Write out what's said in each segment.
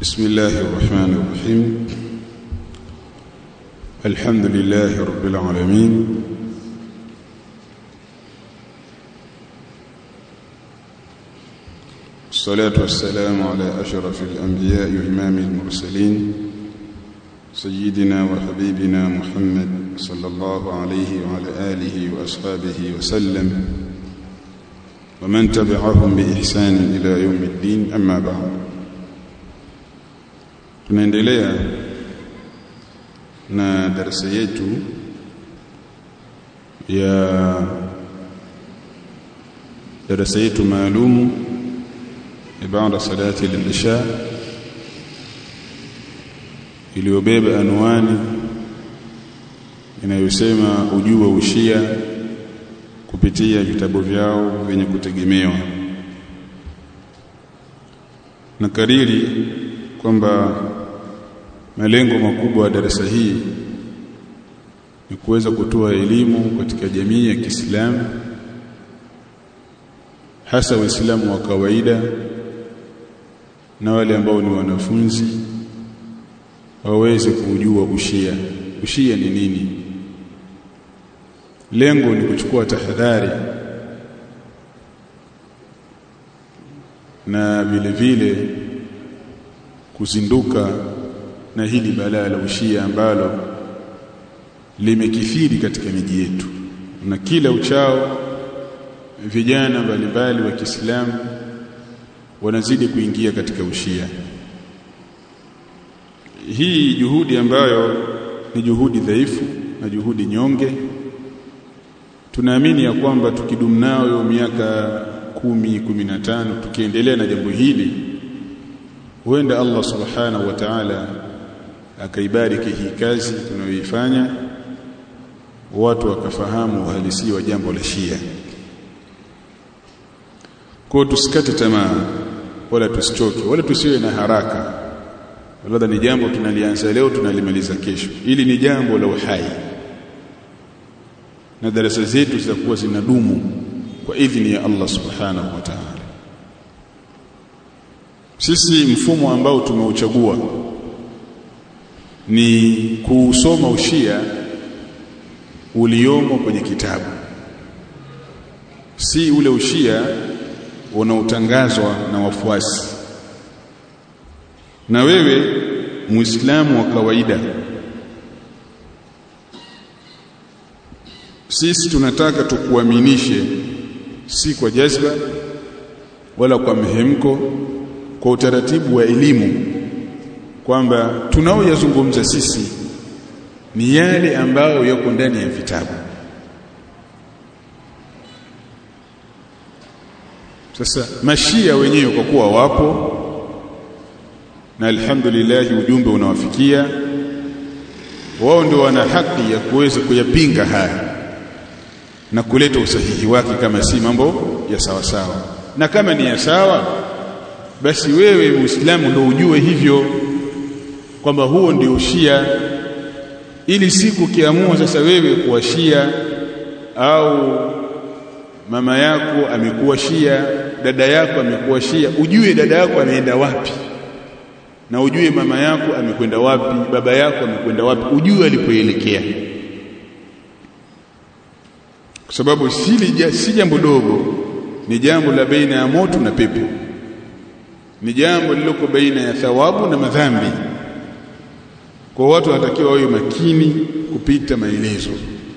بسم الله الرحمن الرحيم. الحمد لله رب العالمين، الصلاة والسلام على أشرف الأنبياء وإمام المرسلين سيدنا وحبيبنا محمد صلى الله عليه وعلى آله وأصحابه وسلم ومن تبعهم بإحسان إلى يوم الدين. أما بعد، tunaendelea na darasa yetu maalumu baada salati al-isha iliyobeba anwani inayosema ujue ushia kupitia vitabu vyao vyenye kutegemewa, na kariri kwamba malengo makubwa ya darasa hii ni kuweza kutoa elimu katika jamii ya Kiislamu, hasa waislamu wa kawaida na wale ambao ni wanafunzi waweze kujua ushia. Ushia ni nini? Lengo ni kuchukua tahadhari na vile vile kuzinduka na hili balaa la ushia ambalo limekithiri katika miji yetu, na kila uchao vijana mbalimbali wa Kiislamu wanazidi kuingia katika ushia. Hii juhudi ambayo ni juhudi dhaifu na juhudi nyonge, tunaamini ya kwamba tukidumu nayo miaka 10-15 tukiendelea na jambo hili, huenda Allah subhanahu wa ta'ala akaibariki hii kazi tunayoifanya, watu wakafahamu uhalisia wa jambo la Shia. Kwa tusikate tamaa wala tusichoke wala tusiwe na haraka. Labda ni jambo tunalianza leo tunalimaliza kesho. Hili ni jambo la uhai, na darasa zetu zitakuwa zinadumu kwa idhini ya Allah subhanahu wa ta'ala. Sisi mfumo ambao tumeuchagua ni kusoma ushia uliomo kwenye kitabu, si ule ushia unaotangazwa na wafuasi. Na wewe Muislamu wa kawaida, sisi tunataka tukuaminishe, si kwa jazba wala kwa mhemko, kwa utaratibu wa elimu, kwamba tunaoyazungumza sisi ni yale ambayo yako ndani ya vitabu. Sasa mashia wenyewe kwa kuwa wapo, na alhamdulillah ujumbe unawafikia wao, ndio wana haki ya kuweza kuyapinga haya na kuleta usahihi wake kama si mambo ya sawa sawa. Na kama ni ya sawa, basi wewe Muislamu ndio ujue hivyo kwamba huo ndio ushia, ili siku kiamua sasa wewe kuwa Shia au mama yako amekuwa Shia, dada yako amekuwa Shia, ujue dada yako ameenda wapi, na ujue mama yako amekwenda wapi, baba yako amekwenda wapi, ujue alipoelekea. Kwa sababu si jambo dogo, ni jambo la baina ya moto na pepo, ni jambo liloko baina ya thawabu na madhambi. Kwa watu wanatakiwa wawe makini kupita maelezo.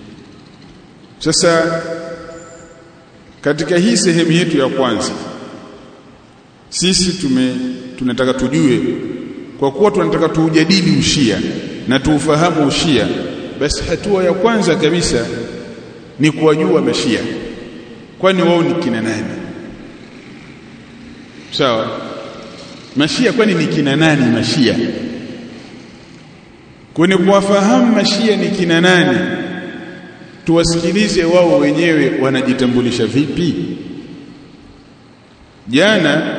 Sasa katika hii sehemu yetu ya kwanza, sisi tunataka tujue, kwa kuwa tunataka tuujadili ushia na tuufahamu ushia, basi hatua ya kwanza kabisa ni kuwajua mashia, kwani wao ni kina nani? Sawa, mashia kwani ni kina nani mashia? Kwani kuwafahamu mashia ni kina nani, tuwasikilize wao wenyewe wanajitambulisha vipi. Jana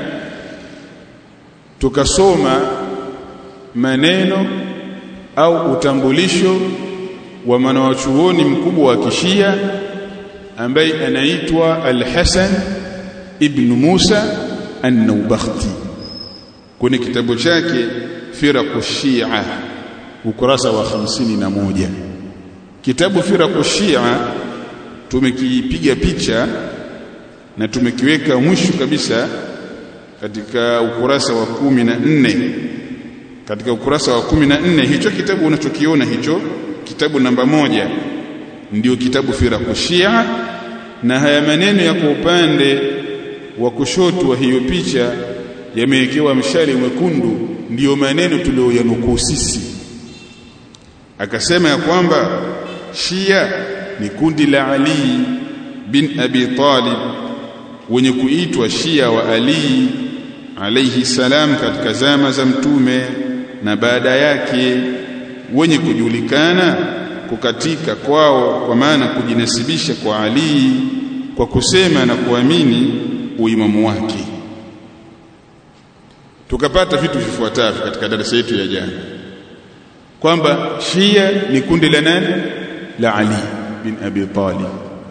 tukasoma maneno au utambulisho wa mwanachuoni mkubwa wa Kishia ambaye anaitwa Al-Hasan ibn Musa An-Nawbakhti. kwenye kitabu chake Firaqu Shia ukurasa wa 51. Kitabu Firaqu Shia tumekipiga picha na tumekiweka mwisho kabisa katika ukurasa wa 14. Katika ukurasa wa 14 hicho kitabu unachokiona hicho kitabu namba 1 ndio kitabu Firaqu Shia, na haya maneno ya kwa upande wa kushoto wa hiyo picha yamewekewa mshale mwekundu ndio maneno tuliyoyanukuu sisi. Akasema ya kwamba Shia ni kundi la Ali bin Abi Talib wenye kuitwa Shia wa Ali alayhi salam katika zama za mtume na baada yake, wenye kujulikana kukatika kwao kwa maana kujinasibisha kwa Ali kwa kusema na kuamini uimamu wake. Tukapata vitu vifuatavyo katika darasa yetu ya jana kwamba Shia ni kundi la nani? La Ali bin Abi Talib.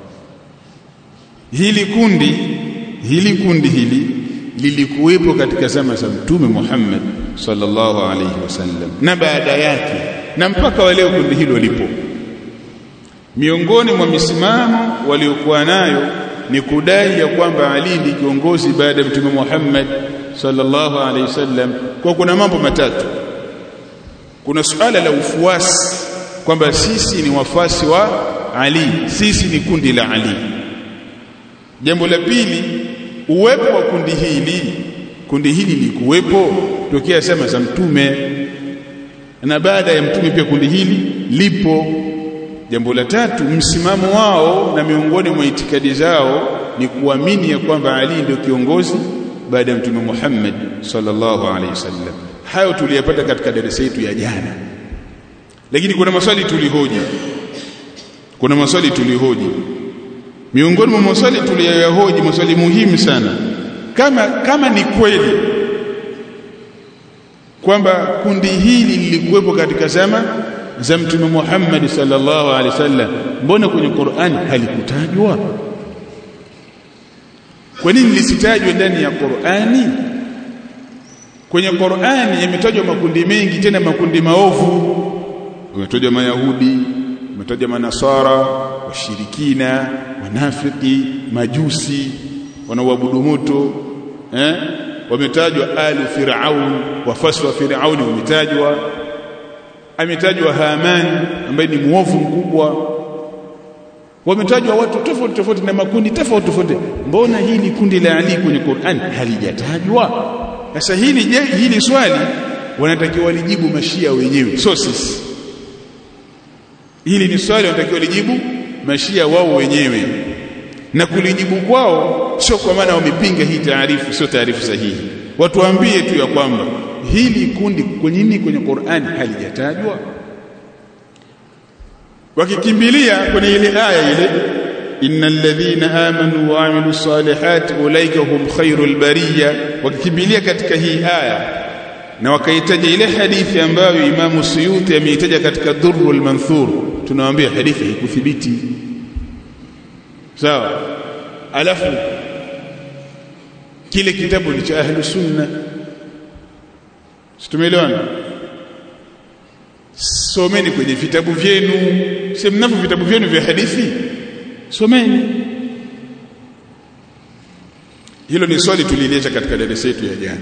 Hili kundi lilikuwepo katika zama za Mtume Muhammad sallallahu alayhi wasallam na baada yake, na mpaka wa leo kundi hilo lipo. Miongoni mwa misimamo waliokuwa nayo ni kudai ya kwamba Ali ndiye kiongozi baada ya Mtume Muhammad sallallahu alayhi wasallam. Kwa kuna mambo matatu. Kuna suala la ufuasi kwamba sisi ni wafasi wa Ali, sisi ni kundi la Ali. Jambo la pili, uwepo wa kundi hili likuwepo tokea zama za mtume na baada ya mtume pia kundi hili lipo. Jambo la tatu, msimamo wao na miongoni mwa itikadi zao ni kuamini ya kwamba Ali ndio kiongozi baada ya Mtume Muhammad sallallahu alaihi wasallam. Hayo tuliyapata katika darasa yetu ya jana. Lakini kuna maswali tulihoji. Miongoni mwa maswali tuliyoyahoji, maswali muhimu sana. Kama ni kweli kwamba kundi hili lilikuwepo katika zama za Mtume Muhammad sallallahu alaihi wasallam, mbona kwenye Qur'ani halikutajwa? Kwa nini lisitajwe ndani ya Qur'ani? Kwenye Qur'ani yametajwa makundi mengi, tena makundi maovu. Umetajwa Mayahudi, umetajwa Manasara, washirikina, wanafiki, majusi, wanaoabudu moto, wametajwa alu Firaun, wafasi wa Firauni wametajwa. Ametajwa Haman ambaye ni muovu mkubwa. Wametajwa watu tofauti na makundi tofauti. Mbona hili kundi la Ali kwenye Qur'an halijatajwa? Sasa hili swali wanatakiwa walijibu Mashia wenyewe, sio sisi. Hili ni swali wanatakiwa walijibu Mashia wao wenyewe, na kulijibu kwao sio kwa maana wamepinga hii taarifu, sio taarifu sahihi. Watuambie tu ya kwamba hili kundi kwenye Qur'an halijatajwa. Wakikimbilia kwenye ile aya ile, innal ladhina amanu wa amilus salihati ulaika hum khairul bariyya, wakikimbilia katika hii aya na wakaitaja ile hadithi ambayo Imam Suyuti ameitaja katika Durrul Manthur, tunawaambia hadithi haikuthibiti. Sawa? Alafu kile kitabu ni cha Ahlus Sunna. Tumeelewana? Someni kwenye vitabu vyenu, si mnavyo vitabu vyenu vya hadithi, someni. Hilo ni swali tulileta katika darasa yetu ya jana.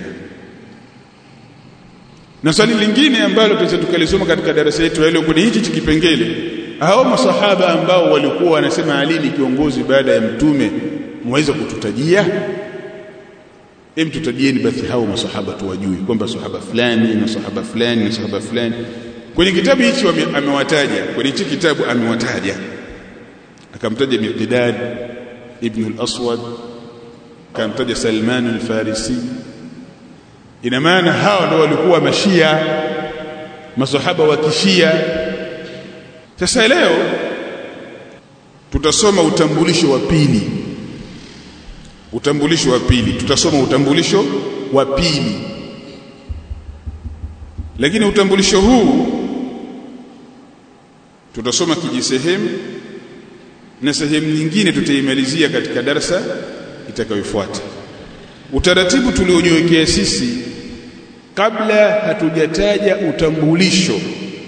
Na swali lingine ambalo tukalisoma katika darasa yetu leo kwenye hichi kipengele, hao masahaba ambao walikuwa wanasema Ali ni kiongozi baada ya mtume, mwaweza kututajia? Tutajieni basi hao masahaba tuwajui kwamba sahaba fulani na sahaba fulani na sahaba fulani. Kwenye kitabu hichi amewataja, kwenye hichi kitabu amewataja. Akamtaja Miqdad ibn al-Aswad, akamtaja Salman al-Farisi. Ina maana hao ndio walikuwa Mashia, masahaba wa Kishia. Sasa leo tutasoma utambulisho wa pili. Tutasoma utambulisho wa pili. Lakini utambulisho huu tutasoma kijisehemu na sehemu nyingine tutaimalizia katika darasa itakayofuata. Utaratibu tuliojiwekea sisi kabla hatujataja utambulisho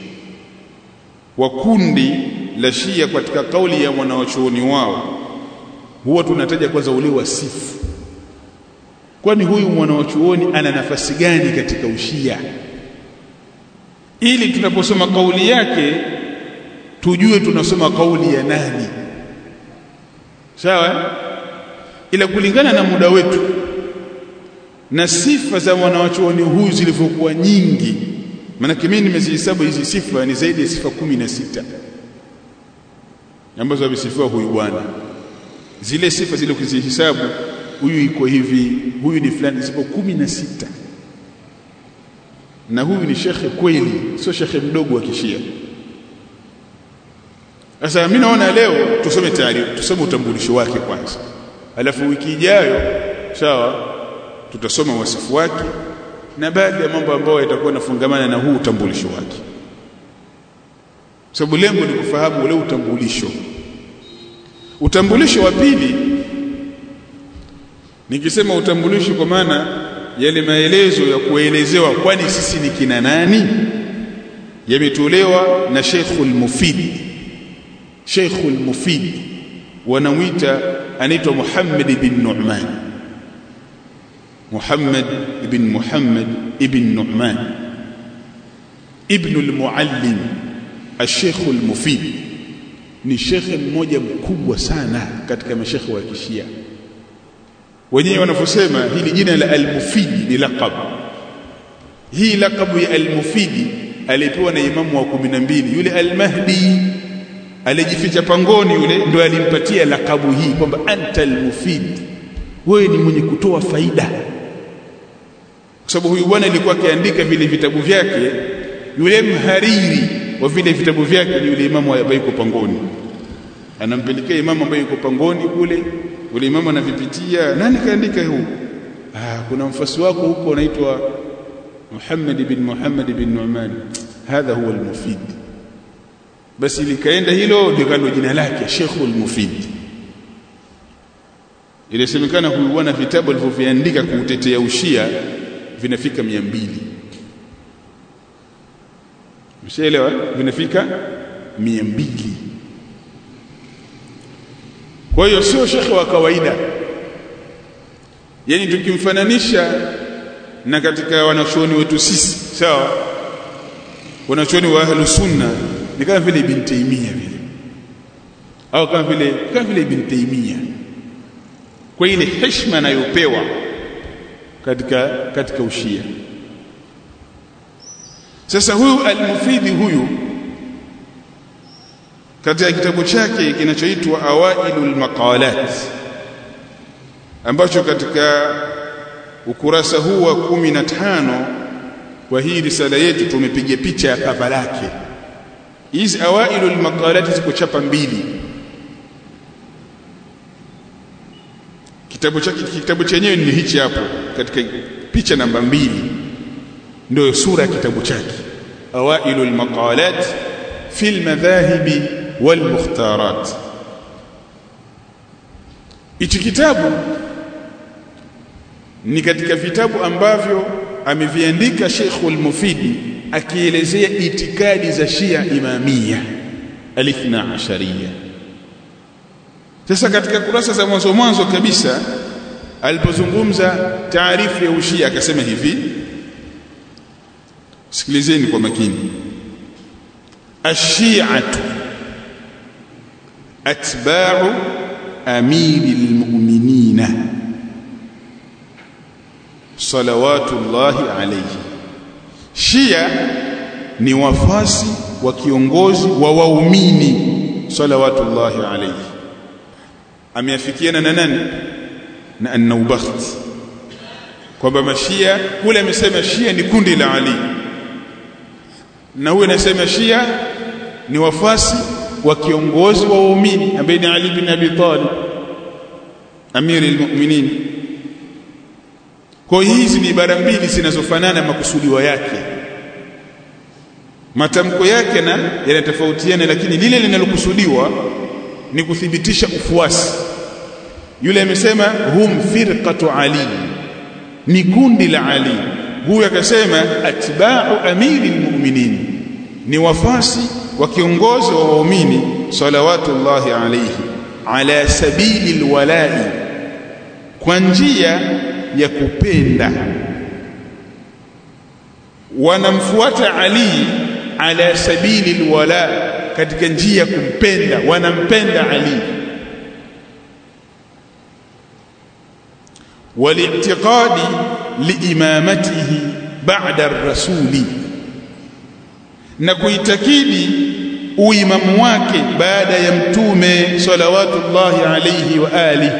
wa kundi la Shia katika kauli ya mwanawachuoni wao, huwa tunataja kwanza ule wasifu. Kwani huyu mwanawachuoni ana nafasi gani katika ushia, ili tunaposoma kauli yake tujue tunasoma kauli ya nani. Sawa? Ila kulingana na muda wetu na sifa za mwanawachuoni huyu zilivyokuwa nyingi, maana mimi nimezihesabu hizi sifa ni zaidi ya sifa 16 ambazo amesifiwa huyu bwana. Zile sifa zile ukizihesabu, huyu iko hivi, huyu ni fulani, zipo 16. Na huyu ni shekhe kweli, sio shekhe mdogo wa Kishia. Sasa mimi naona leo tusome taarifa, tusome utambulisho wake kwanza, alafu wiki ijayo sawa tutasoma wasifu wake na baadhi ya mambo ambayo yatakuwa nafungamana na huu utambulisho wake, sababu lengo ni kufahamu ule utambulisho. Utambulisho wa pili, nikisema utambulisho kwa maana yale maelezo ya kuelezewa kwani sisi ni kina nani, yametolewa na Sheikhul Mufid. Sheikhul Mufid wanamuita, anaitwa Muhammad ibn Nu'man, Muhammad ibn Nu'man ibn al-Muallim al-Sheikh al-Mufid. Ni shekhe mmoja mkubwa sana katika mashekhe wa Kishia. Wenyewe wanavyosema hili jina la al-Mufid ni laqab. Hii laqabu ya al-Mufid alipewa na imamu wa 12 yule al-Mahdi alijificha pangoni, yule ndio alimpatia laqabu hii kwamba anta al-Mufid, wewe ni mwenye kutoa faida. Kwa sababu huyu bwana alikuwa akiandika vile vitabu vyake, yule mhariri wa vile vitabu vyake ni yule imamu ambaye yuko pangoni. Anampelekea imamu ambaye yuko pangoni kule, yule imamu anavipitia, nani kaandika huu? Kuna mfasi wako huko anaitwa Muhammad ibn Nu'man, hadha huwa al-Mufid. Basi likaenda hilo ndio jina lake, Sheikhul Mufid. Ilisemekana huyu bwana vitabu alivyoviandika kuutetea ushia vinafika 200. Mshaelewa? Vinafika 200. Kwa hiyo sio shekhe wa kawaida. Yaani tukimfananisha na katika wanachuoni wetu sisi, sawa, wanachuoni wa Ahlus Sunna ni kama vile Ibn Taymiyyah vile, au kama vile Ibn Taymiyyah, kwa ile heshima anayopewa katika ushia. Sasa huyu al-Mufidi huyu katika kitabu chake kinachoitwa Awailul Maqalat, ambacho katika ukurasa huu wa 15 wa hii risala yetu tumepiga picha ya kava lake. Hizi Awailul Maqalat ziko chapa 2. Kitabu chenyewe ni hichi hapo, katika picha namba 2 ndio sura ya kitabu chake, Awailul Maqalat fil Madhahibi wal Mukhtarat. Hichi kitabu ni katika vitabu ambavyo ameviandika Sheikhul Mufidi akielezea itikadi za Shia Imamia al-Ithna Ashariya. Sasa katika kurasa za mwanzo kabisa alipozungumza taarifu ya ushia akasema hivi, sikilizeni kwa makini: ash-shi'atu atba'u amiril mu'minina salawatullahi alayhi. Shia ni wafasi wa kiongozi wa waumini salawatullahi alayhi. Ameafikiana na nani? Na An-Naubakht, kwamba mashia kule amesema Shia ni kundi la Ali, na huyu anasema Shia ni wafasi wa kiongozi wa waumini ambaye ni Ali bin Abi Talib amirul mu'minin. Kwa hizi ni ibara mbili zinazofanana makusudiwa yake, matamko yake na yanatofautiana, lakini lile linalokusudiwa ni kuthibitisha ufuasi. Yule amesema hum firqatu Ali, ni kundi la Ali. huyu akasema atba'u amiril mu'minin, ni wafasi wa kiongozi wa waumini salawatullahi alayhi, ala sabili alwala'i, kwa njia ya kupenda. Wanamfuata Ali ala sabili alwala, katika njia ya kumpenda, wanampenda Ali. wali'tiqadi liimamatihi ba'da ar-rasuli, na kuitakidi uimamu wake baada ya mtume salawatullahi alayhi wa alihi.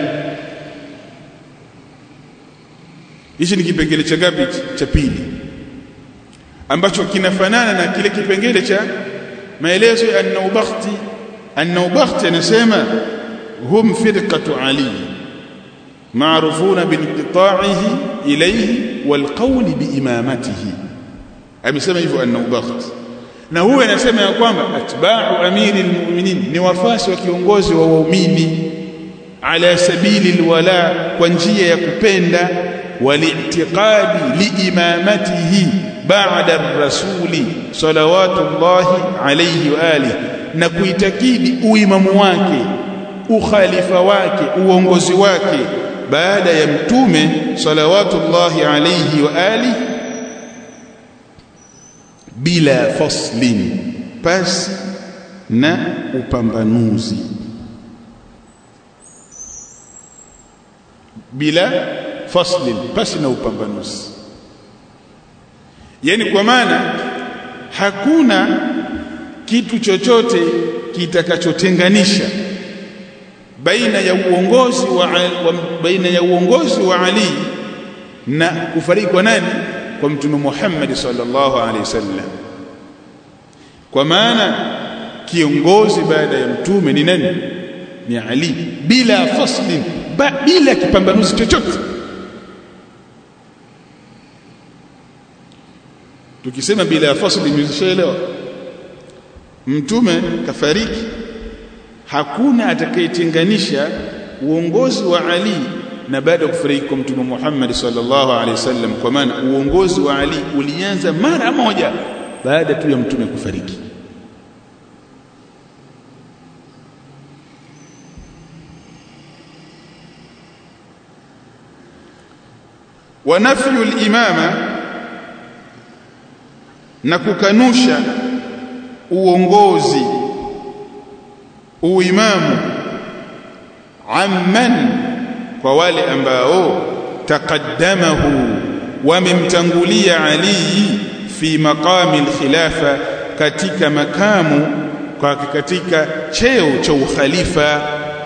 Hichi ni kipengele cha gapi? Cha pili, ambacho kinafanana na kile kipengele cha maelezo ya an-Nawabakhti. An-Nawabakhti anasema hum firqatu Ali ma'rufuna binqita'ihi ilayhi wal qawli biimamatihi. Amesema hivyo an-Nawabakhti, na huyo anasema ya kwamba atba'u amiril mu'minin, ni wafasi wa kiongozi wa waumini, ala sabili alwala, kwa njia ya kupenda, wali'tiqadi liimamatihi ba'da ar-rasuli salawatullahi alayhi wa alihi, na kuitakidi uimamu wake, ukhalifa wake, uongozi wake baada ya mtume salawatullahi alayhi wa alihi, bila faslin, pasi na upambanuzi. Bila faslin, pasi na upambanuzi. Yani kwa maana hakuna kitu chochote kitakachotenganisha baina ya uongozi wa Ali na kufariki kwa nani? Kwa mtume Muhammad sallallahu alaihi wasallam. Kwa maana kiongozi baada ya mtume ni nani? Ni Ali, bila fasli, bila kipambanuzi chochote. Tukisema bila fasli, mshaelewa? Mtume kafariki, hakuna atakayetenganisha uongozi wa Ali na baada ya kufariki kwa mtume Muhammad sallallahu alaihi wasallam, kwa maana uongozi wa Ali ulianza mara moja baada tu ya mtume kufariki. Wa nafyu al-imama, na kukanusha uongozi, uimamu, amman, kwa wale ambao taqaddamahu, wamemtangulia Ali fi maqami al-khilafa, katika makamu, katika cheo cha ukhalifa.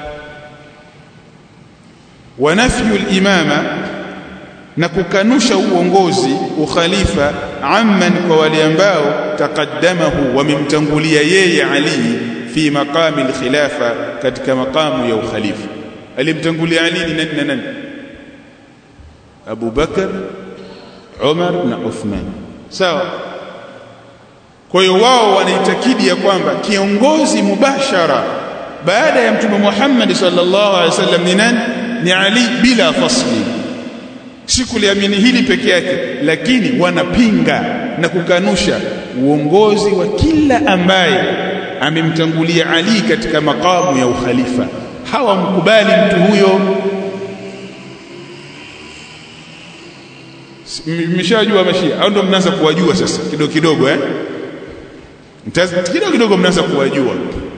Wa nafyu al-imama, na kukanusha uongozi, ukhalifa, amman, kwa wale ambao taqaddamahu, wamemtangulia yeye Ali fi maqami al-khilafa, katika maqamu ya ukhalifa. Alimtangulia Ali ni nani na nani? Abu Bakar, Umar na Uthman. Sawa. Kwa hiyo wao wanaitakidi ya kwamba kiongozi mubashara baada ya mtume Muhammad sallallahu alaihi wasallam ni nani? Ni Ali, bila fasli. Si kuliamini hili peke yake, lakini wanapinga na kukanusha uongozi wa kila ambaye amemtangulia Ali katika makamu ya ukhalifa. Hawamkubali mtu huyo. Mmeshajua Mashia, au ndio mnaanza kuwajua sasa kidogo kidogo, kidogo kidogo mnaanza kuwajua.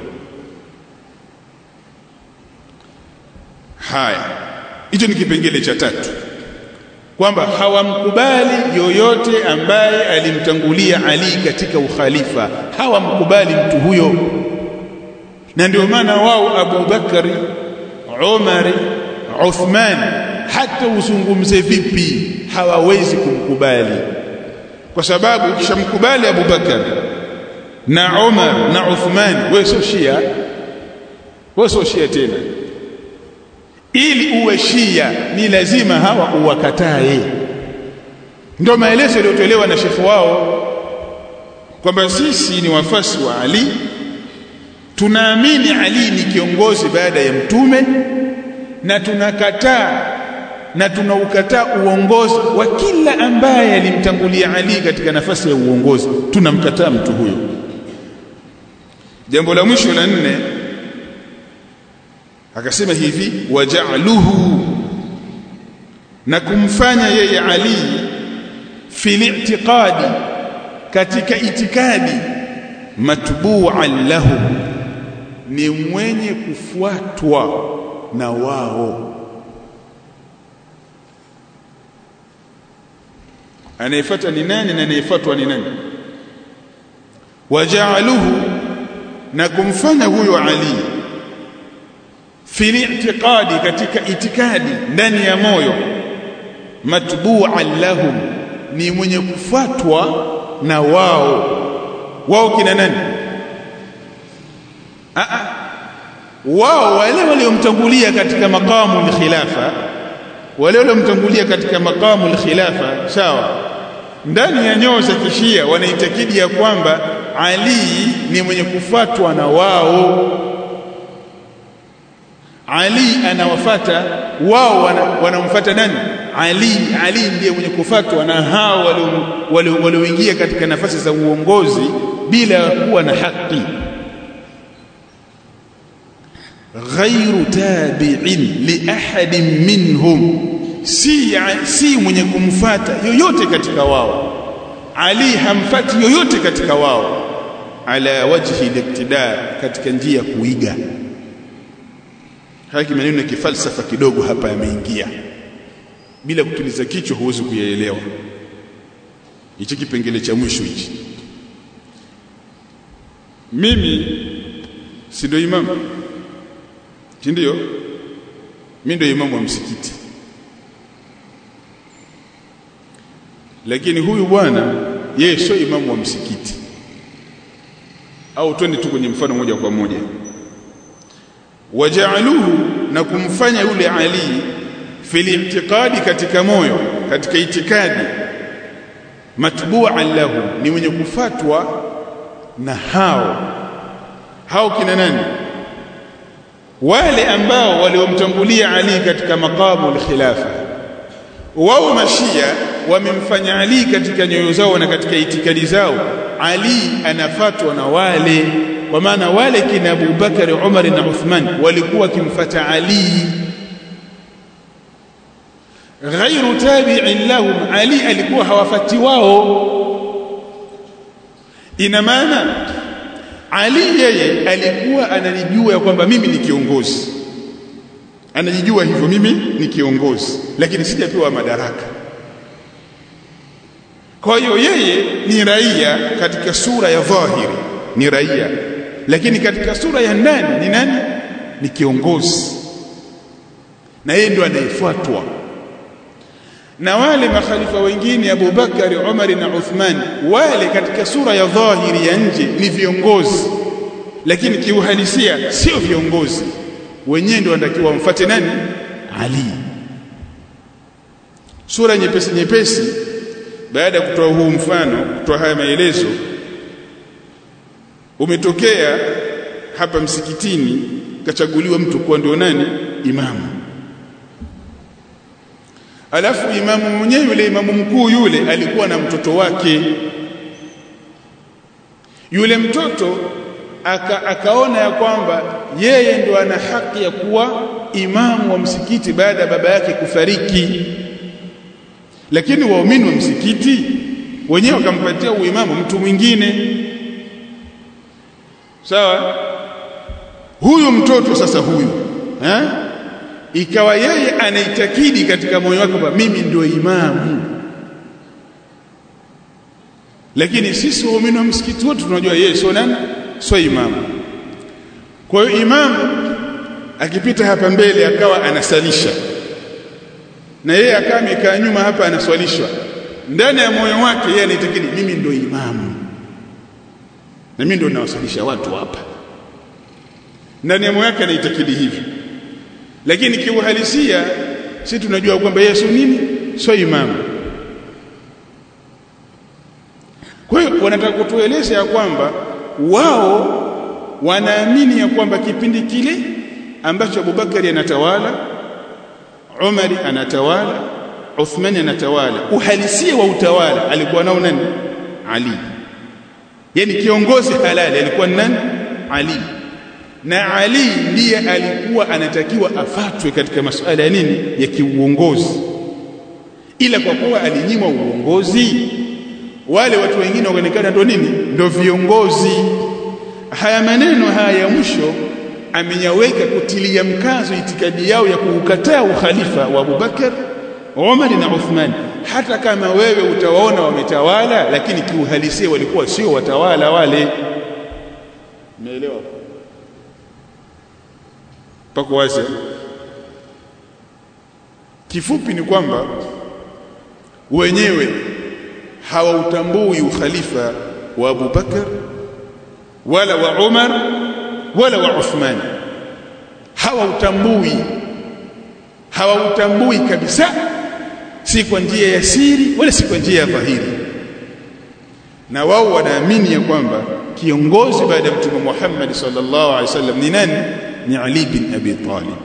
Haya, hicho ni kipengele cha tatu, kwamba hawamkubali yoyote ambaye alimtangulia Ali katika ukhalifa. Hawamkubali mtu huyo, na ndio maana wao Abu Bakari, Umar, Uthman, hata uzungumze vipi hawawezi kumkubali, kwa sababu ukishamkubali Abu Bakar na Umar na Uthman, wewe sio Shia, wewe sio Shia tena. Ili uwe Shia ni lazima hawa uwakatae. Ndio maelezo yaliyotolewa na shekhi wao kwamba sisi ni wafasi wa Ali, tunaamini Ali ni kiongozi baada ya mtume, na tunakataa na tunaukataa uongozi wa kila ambaye alimtangulia Ali katika nafasi ya uongozi. Tunamkataa mtu huyo. Jambo la mwisho la 4 akasema hivi, waja'aluhu, na kumfanya yeye Ali fil i'tiqadi, katika itikadi, matbu'an lahu, ni mwenye kufuatwa na wao. Anayefuata ni nani na anayefuatwa ni nani? Waja'aluhu, na kumfanya huyo Ali fil i'tiqadi, katika itikadi, ndani ya moyo, matbu'an lahum, ni mwenye kufuatwa na wao. Wao kina nani? Wao wale waliomtangulia katika maqamu al-khilafa, wale waliomtangulia katika maqamu al-khilafa. Sawa, ndani ya nyoyo za kishia wanaitakidi ya kwamba Ali ni mwenye kufuatwa na wao. Ali anawafuata wao, wanamfuata nani? Ali ndiye mwenye kufuatwa na hao walioingia katika nafasi za uongozi bila kuwa na haki. Ghairu tabi'in li ahadin minhum, si mwenye kumfuata yoyote katika wao. Ali hamfati yoyote katika wao, ala wajhi al-iqtida, katika njia ya kuiga. Haki maneno ya kifalsafa kidogo hapa yameingia, bila kutuliza kichwa huwezi kuyaelewa. Hichi kipengele cha mwisho hichi, mimi si ndio imamu, ndio mimi ndio imamu wa msikiti, lakini huyu bwana yeye sio imamu wa msikiti. Au twende tu kwenye mfano moja kwa moja. Waja'aluhu, na kumfanya yule Ali fil i'tiqadi, katika moyo, katika itikadi, matbu'an lahu, ni mwenye kufatwa na hao kina nani? Wale ambao waliomtangulia Ali katika maqamu al-khilafa. Wao mashia wamemfanya Ali katika nyoyo zao na katika itikadi zao, Ali anafatwa na wale, kwa maana wale kina Abu Bakari, Umar na Uthman walikuwa kimfuata Ali. Ghairu tabi'in lahum, Ali alikuwa hawafati wao. Ina maana Ali yeye alikuwa anajijua ya kwamba mimi ni kiongozi, anajijua hivyo, mimi ni kiongozi, lakini sijapewa madaraka. Kwa hiyo yeye ni raia katika sura ya dhahiri, ni raia, lakini katika sura ya ndani ni nani? Ni kiongozi, na yeye ndio anayefuatwa. Na wale makhalifa wengine Abu Bakari, Umar na Uthman, wale katika sura ya dhahiri ya nje ni viongozi, lakini kiuhalisia sio viongozi. Wenyewe ndio wanatakiwa wamfuate nani? Ali. Sura nyepesi nyepesi, baada ya kutoa huu mfano, kutoa haya maelezo, umetokea hapa msikitini kachaguliwa mtu kuwa ndio nani? Imamu. Alafu imamu mwenyewe, yule imamu mkuu yule, alikuwa na mtoto wake. Yule mtoto akaona ya kwamba yeye ndio ana haki ya kuwa imamu wa msikiti baada ya baba yake kufariki, lakini waumini wa msikiti wenyewe wakampatia uimamu mtu mwingine. Sawa, huyu mtoto sasa huyu ikawa yeye anaitakidi katika moyo wake kwamba mimi ndio imamu, lakini sisi waumini wa msikiti wote tunajua yeye sio nani? Sio imamu. Kwa hiyo imamu akipita hapa mbele akawa anasalisha, na yeye akawa amekaa nyuma hapa anaswalishwa, ndani ya moyo wake yeye anaitakidi mimi ndio imamu na mimi ndio nawasalisha watu hapa. Ndani ya moyo wake anaitakidi hivi, lakini kiuhalisia sisi tunajua kwamba Yesu nini? Sio imamu. Kwa hiyo wanataka kutueleza ya kwamba wao wanaamini ya kwamba kipindi kile ambacho Abubakari anatawala, Umar anatawala, Uthman anatawala. Uhalisia wa utawala alikuwa nao nani? Ali. Yani kiongozi halali alikuwa nani? Ali. Na Ali ndiye alikuwa anatakiwa afatwe katika masuala ya nini? Ya kiuongozi. Ila kwa kuwa alinyimwa uongozi, wale watu wengine wakaonekana ndo nini? Ndo viongozi. Haya maneno haya ya mwisho amenyaweka kutilia mkazo itikadi yao ya kuukataa ukhalifa wa Abu Bakar, Umar na Uthman. Hata kama wewe utawaona wametawala, lakini kiuhalisia walikuwa sio watawala wale. Umeelewa? Pako wazi. Kifupi ni kwamba wenyewe hawautambui ukhalifa wa Abu Bakar wala wa Umar wala wa Uthman. Hawautambui kabisa, si kwa njia ya siri wala si kwa njia ya dhahiri. Na wao wanaamini ya kwamba kiongozi baada ya Mtume Muhammad sallallahu alaihi wasallam ni nani? Ni Ali bin Abi Talib.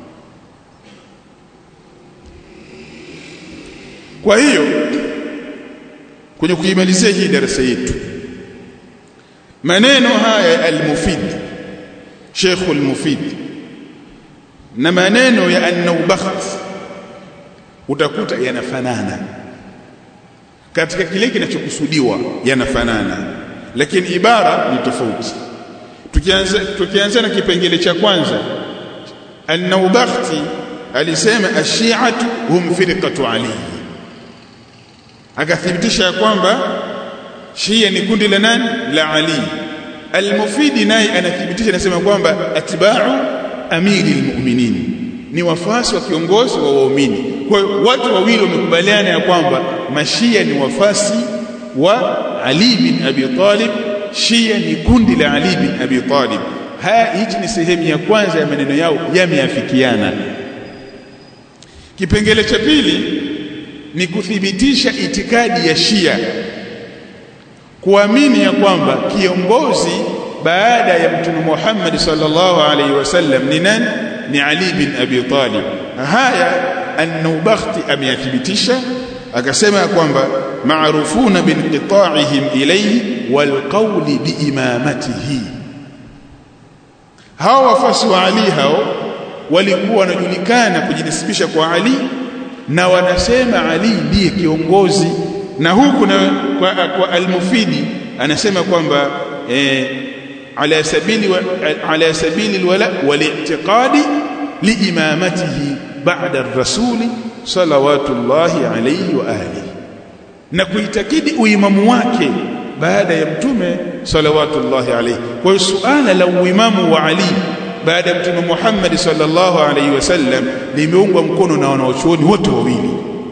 Kwa hiyo kwenye kuimalizia hii darasa yetu, maneno haya al-Mufid, Sheikh al-Mufid, na maneno ya An-Nawbakht utakuta yanafanana katika kile kinachokusudiwa, yanafanana, lakini ibara ni tofauti. Tukianza na kipengele cha kwanza, An-Nawbakht alisema ash-Shi'atu hum firqatu Ali, akathibitisha kwamba Shia ni kundi la nani? La Ali. Al-Mufidi naye anathibitisha, anasema kwamba atba'u amiri al-mu'minin, ni wafuasi wa kiongozi wa waumini. Kwa hiyo watu wawili wamekubaliana ya kwamba mashia ni wafuasi wa Ali bin Abi Talib, Shia ni kundi la Ali bin Abi Talib. Hichi ni sehemu ya kwanza ya maneno yao, yameafikiana. Kipengele cha pili ni kuthibitisha itikadi ya Shia, kuamini ya kwamba kiongozi baada ya Mtume Muhammad sallallahu alaihi wasallam ni nani? Ni Ali bin Abi Talib. Haya An-Nawbakht ameyathibitisha, akasema kwamba ma'rufuna binqita'ihim ilayhi wal qawli biimamatihi. Hawa wafasi wa Ali hao walikuwa wanajulikana kujinasibisha kwa Ali na wanasema Ali ndiye kiongozi. Na huku kwa Al-Mufidi anasema kwamba ala sabili alwala wal-i'tiqadi liimamatihi ba'da ar-rasul salawatullahi alayhi wa alihi, na kuitakidi uimamu wake baada ya mtume salawatullahi alayhi. Kwa hiyo suala la uimamu wa Ali baada ya Mtume Muhammad sallallahu alaihi wasallam limeungwa mkono na wanaochuoni wote wawili,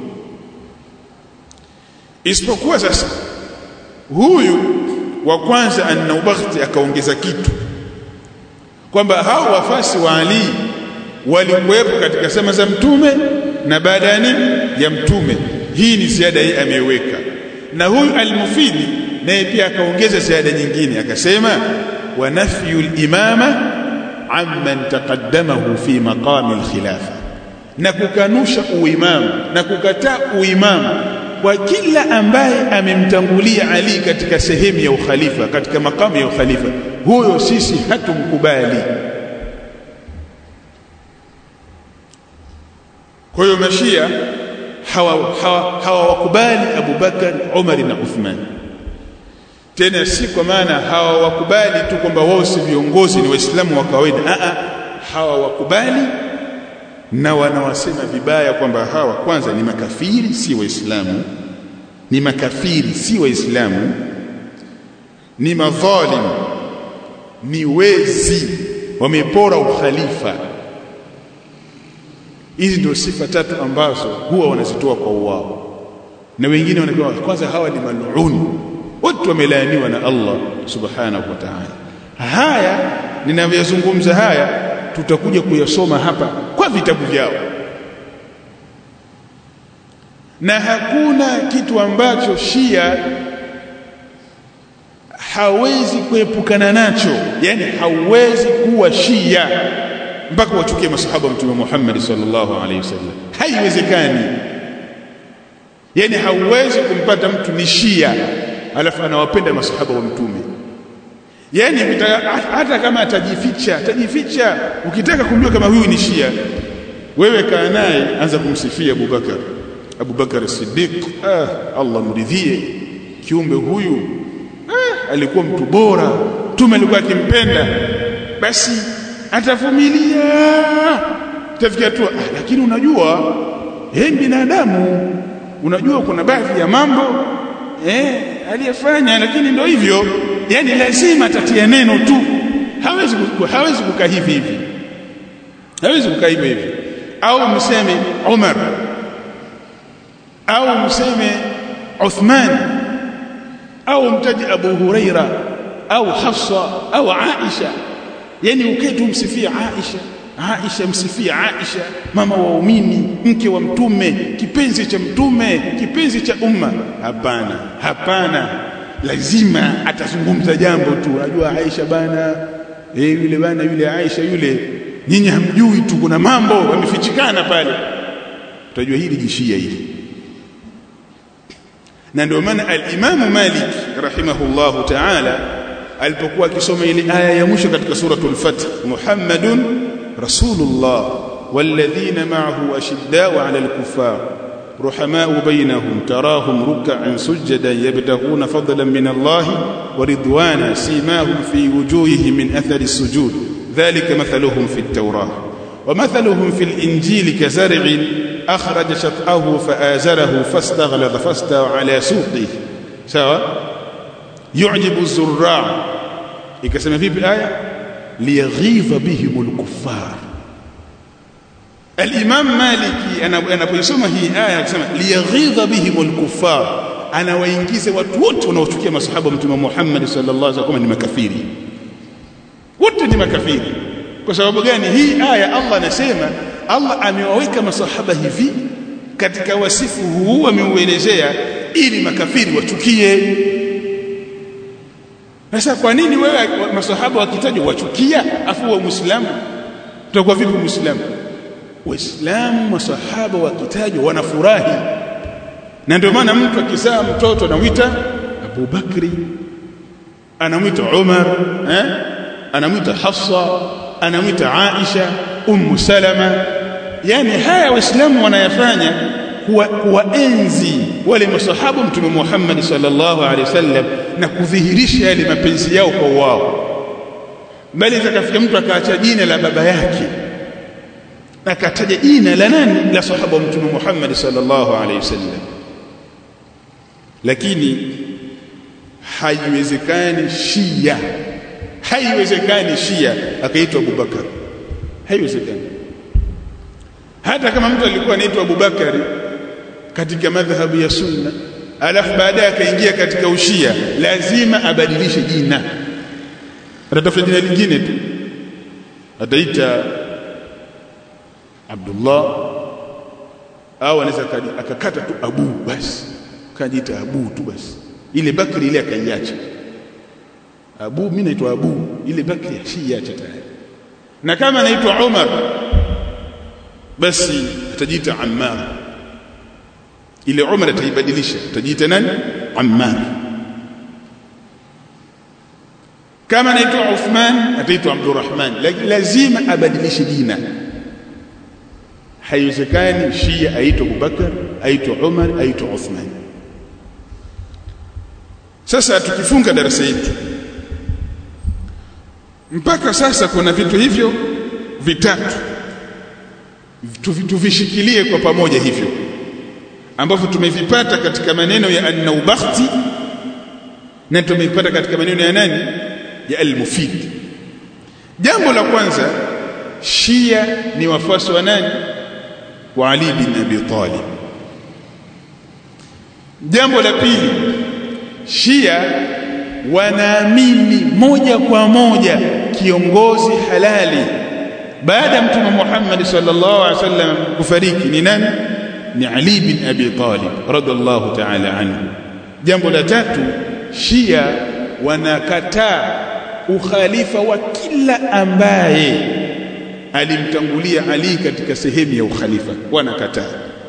isipokuwa sasa huyu wa kwanza An-Nawbakht akaongeza kitu kwamba hao wafasi wa Ali walikuwepo katika zama za mtume na baada ya mtume. Hii ni ziada hii ameweka. Na huyu Al-Mufidi naye pia akaongeza ziada nyingine, akasema wa nafyul imama amman taqaddamahu fi maqami al-khilafa, na kukanusha uimamu na kukataa uimamu kwa kila ambaye amemtangulia Ali katika sehemu ya ukhalifa, katika makamu ya ukhalifa, huyo sisi hatumkubali. Kwa hiyo mashia hawawakubali Abu Bakar, Umar na Uthman. Tena si kwa maana hawawakubali tu kwamba wao si viongozi, ni waislamu wa kawaida. Hawawakubali na wanawasema vibaya kwamba hawa kwanza ni makafiri, si waislamu, ni makafiri, si waislamu, ni madhalim, ni wezi, wamepora ukhalifa. Hizi ndio sifa tatu ambazo huwa wanazitoa kwa wao. Na wengine wanakuwa kwanza hawa ni mal'uni, wote wamelaaniwa na Allah subhanahu wa ta'ala. Haya ninavyozungumza haya tutakuja kuyasoma hapa kwa vitabu vyao, na hakuna kitu ambacho Shia hawezi kuepukana nacho. Yani hauwezi kuwa Shia mpaka wachukie masahaba wa Mtume Muhammad sallallahu alaihi wasallam. haiwezekani. Yani hauwezi kumpata mtu ni Shia alafu anawapenda masahaba wa mtume. Yani hata kama atajificha, ukitaka kumjua kama huyu ni Shia, wewe kaa naye anza kumsifia Abu Bakar as-Siddiq, Allah mridhie, kiumbe huyu alikuwa mtu bora, mtume alikuwa akimpenda, basi atavumilia. Tafikia tu lakini unajua binadamu, unajua kuna baadhi ya mambo aliyefanya, lakini ndio hivyo. Yani lazima atatia neno tu, hawezi kukaa hivi, hawezi kukaa hivi. Au mseme Umar, au mseme Uthman, au mtaji Abu Huraira au Hafsa au Aisha. Yani uketu msifia Aisha, msifia Aisha, mama wa waumini, mke wa mtume, kipenzi cha mtume, kipenzi cha umma. Hapana, lazima atazungumza jambo tu. Unajua Aisha bana, yule Aisha yule, nyinyi hamjui tu, kuna mambo yamefichikana pale. Utajua hili jishia hili. Na ndio maana al-Imam Malik rahimahullahu ta'ala alipokuwa akisoma ile aya ya mwisho katika suratul Fath, Muhammadun Rasulullah walladhina ma'ahu ashidda'u 'alal kuffar ruhama'u bainahum tarahum ruk'an sujadan yabtaghuna fadlan min Allah wa ridwana simahum fi wujuhihim min athari as-sujud dhalika mathaluhum fi at-Taurah wa mathaluhum fi al-Injil kazar'in akhraja shat'ahu fa'azarahu fastaghlaba fastawa 'ala suqihi sawa yu'jibu az-zurra'. Ikasema vipi aya? Liyaghidha bihimul kuffar. Al-Imam Maliki anapoisoma hii aya akisema liyaghidha bihimul kuffar, anawaingiza watu wote wanaochukia masahaba wa Mtume Muhammad sallallahu alaihi wasallam ni makafiri, wote ni makafiri. Kwa sababu gani? Hii aya Allah anasema, Allah amewaweka masahaba hivi katika wasifu huu, ameuelezea ili makafiri wachukie. Sasa kwa nini wewe masahaba wakitajwa wachukia afu wa Muislamu? Tutakuwa vipi Muislamu? Waislamu masahaba wakitajwa wanafurahi. Na ndio maana mtu akizaa mtoto anamuita Abu Bakri, anamuita Umar, anamuita Hafsa, anamuita Aisha, Salama. Yani haya Waislamu wanayafanya kuwaenzi wale masahaba Mtume Muhammad sallallahu alaihi wasallam na kudhihirisha yale mapenzi yao kwa wao. Bali itakafika mtu akaacha jina la baba yake akataja jina la nani? La sahaba Mtume Muhammad sallallahu alaihi wasallam. Lakini haiwezekani Shia akaitwa Abu Bakar, haiwezekani. Hata kama mtu alikuwa anaitwa Abu Bakari katika madhhabu ya Sunna alafu baadaye akaingia katika ushia, lazima abadilishe jina. Atatafuta jina lingine tu, ataita Abdullah, au anaweza akakata tu Abu, basi kajiita Abu tu basi, ile Bakri ile akaiacha Abu. Mimi naitwa Abu, ile Bakri ashiacha tayari. Na kama anaitwa Umar basi atajiita Ammar, ile Umar ataibadilisha, atajiita nani? Ammar. Kama anaitwa Uthman ataitwa Abdurrahman, lakini lazima abadilishe jina. Haiwezekani Shia aitwa Abu Bakar, aitwa Umar, aitwa Uthman. Sasa tukifunga darasa yetu, mpaka sasa kuna vitu hivyo vitatu tuvishikilie kwa pamoja hivyo, ambavyo tumevipata katika maneno ya An-Naubakhti na tumevipata katika maneno ya nani? Ya Al-Mufid. Jambo la kwanza, Shia ni wafuasi wa nani? Wa Ali bin Abi Talib. Jambo la pili, Shia wanaamini moja kwa moja kiongozi halali baada ya Mtume Muhammad sallallahu alaihi wasallam kufariki ni nani? Ni Ali bin Abi Talib radhiallahu ta'ala anhu. Jambo la tatu, Shia wanakataa ukhalifa wa kila ambaye alimtangulia Ali katika sehemu ya ukhalifa, wanakataa.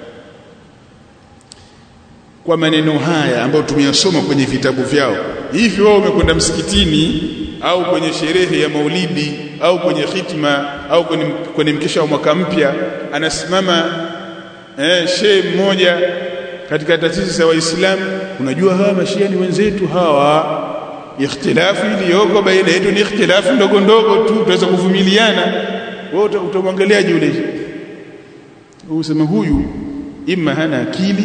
Kwa maneno haya ambayo tumeyasoma kwenye vitabu vyao, hivi wao umekwenda msikitini au kwenye sherehe ya Maulidi au kwenye khitma au kwenye mkesha wa mwaka mpya, anasimama shehe mmoja katika taasisi za Waislamu, unajua hawa mashia ni wenzetu hawa, ikhtilafu iliyoko baina yetu ni ikhtilafu ndogo ndogo tu, tunaweza kuvumiliana. Wewe utamwangaliaje yule? Usema huyu imma hana akili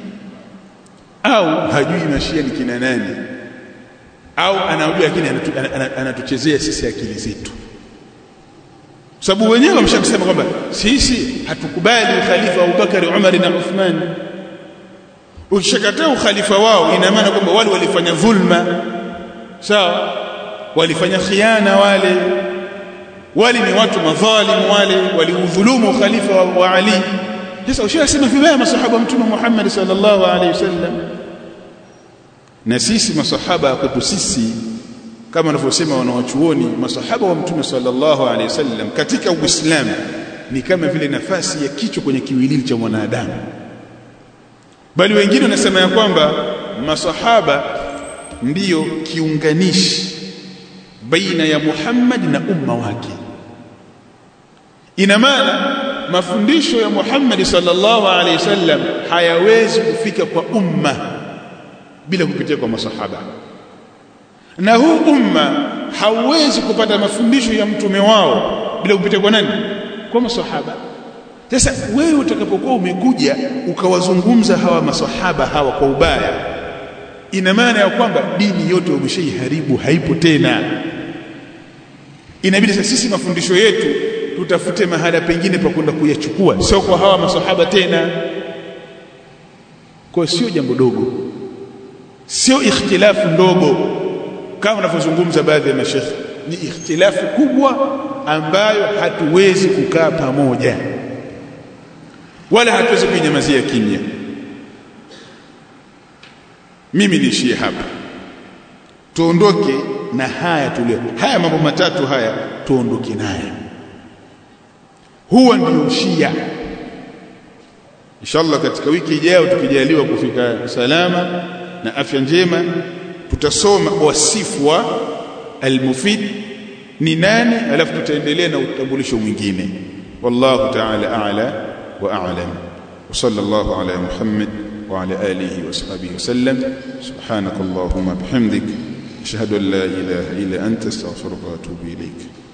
au hajui mashia ni kina nani, au anajua lakini anatuchezea sisi akili zetu. Sababu wenyewe wameshasema kwamba sisi hatukubali ukhalifa wa Abubakar, Umar na Uthman. Ukishakataa ukhalifa wao, ina maana kwamba wale walifanya dhulma, sawa, walifanya khiana, wale ni watu madhalimu, wale waliudhulumu ukhalifa wa Ali. Sasa ushasema vibaya masahaba wa Mtume Muhammad sallallahu alaihi wasallam. Na sisi masahaba kwetu sisi, kama wanavyosema wanawachuoni, masahaba wa Mtume sallallahu alaihi wasallam katika Uislamu ni kama vile nafasi ya kichwa kwenye kiwiliwili cha mwanadamu. Bali wengine wanasema ya kwamba masahaba ndiyo kiunganishi baina ya Muhammad na umma wake. Ina maana mafundisho ya Muhammad sallallahu alaihi wasallam hayawezi kufika kwa umma bila kupitia kwa masahaba, na huu umma hauwezi kupata mafundisho ya mtume wao bila kupitia kwa nani? Kwa masahaba. Sasa wewe utakapokuwa umekuja ukawazungumza hawa masahaba hawa kwa ubaya, ina maana ya kwamba dini yote umeshaiharibu, haipo tena. Inabidi sasa sisi mafundisho yetu tutafute mahala pengine pa kwenda kuyachukua, sio kwa hawa masahaba tena. Kwa sio jambo dogo, sio ikhtilafu ndogo kama wanavyozungumza baadhi ya mashekhi, ni ikhtilafu kubwa ambayo hatuwezi kukaa pamoja wala hatuwezi kuinyamazia kimya. Mimi niishie hapa, tuondoke na haya haya mambo matatu haya, tuondoke nayo. Huwa ndio Shia. Inshallah katika wiki ijayo tukijaliwa kufika salama na afya njema, tutasoma wasifu wa al-Mufid ni nani, alafu tutaendelea na utambulisho mwingine. Wallahu ta'ala a'la wa a'lam. Wa sallallahu ala Muhammad wa ala alihi wa sahbihi wa sallam. Subhanakallahumma bihamdik ashhadu an la ilaha illa anta astaghfiruka wa atubu ilayk.